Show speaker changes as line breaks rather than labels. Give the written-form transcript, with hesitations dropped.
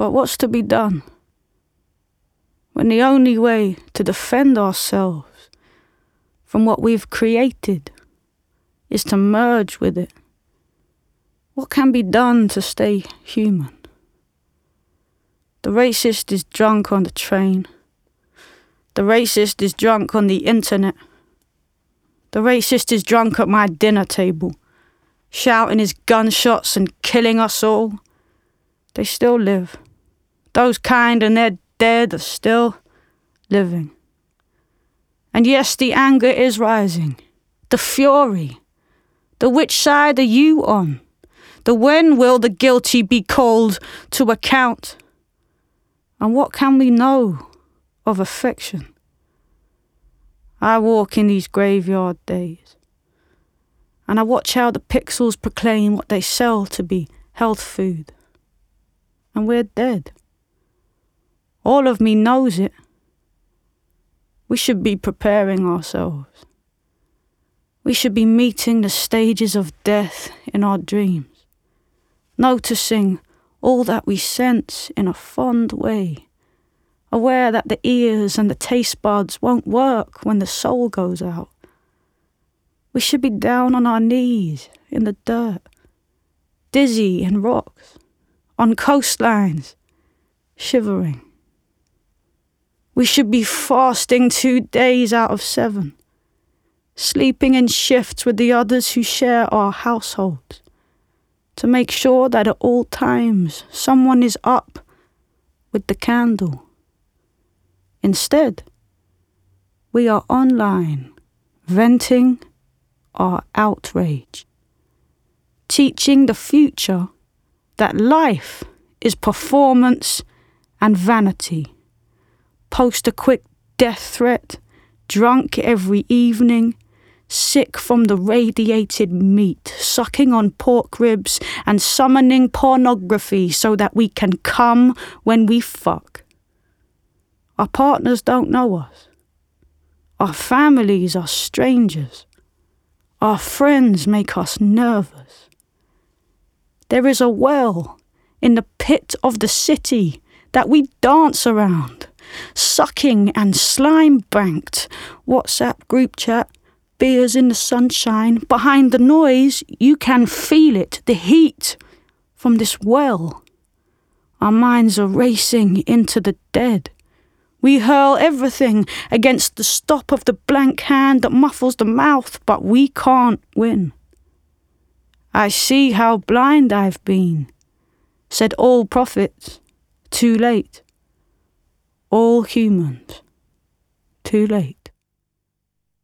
But what's to be done when the only way to defend ourselves from what we've created is to merge with it? What can be done to stay human? The racist is drunk on the train. The racist is drunk on the internet. The racist is drunk at my dinner table, shouting his gunshots and killing us all. They still live. Those kind and they're dead are still living. And yes, the anger is rising. The fury. The which side are you on? The when will the guilty be called to account? And what can we know of affection? I walk in these graveyard days, and I watch how the pixels proclaim what they sell to be health food. And we're dead. All of me knows it. We should be preparing ourselves. We should be meeting the stages of death in our dreams, noticing all that we sense in a fond way, aware that the ears and the taste buds won't work when the soul goes out. We should be down on our knees in the dirt, dizzy in rocks, on coastlines, shivering. We should be fasting 2 days out of 7, sleeping in shifts with the others who share our households, to make sure that at all times someone is up with the candle. Instead, we are online, venting our outrage, teaching the future that life is performance and vanity. Post a quick death threat, drunk every evening, sick from the radiated meat, sucking on pork ribs and summoning pornography so that we can come when we fuck. Our partners don't know us. Our families are strangers. Our friends make us nervous. There is a well in the pit of the city that we dance around, sucking and slime-banked. WhatsApp group chat, beers in the sunshine. Behind the noise, you can feel it, the heat from this well. Our minds are racing into the dead. We hurl everything against the stop of the blank hand that muffles the mouth, but we can't win. I see how blind I've been, said all prophets, too late. All humans, too late.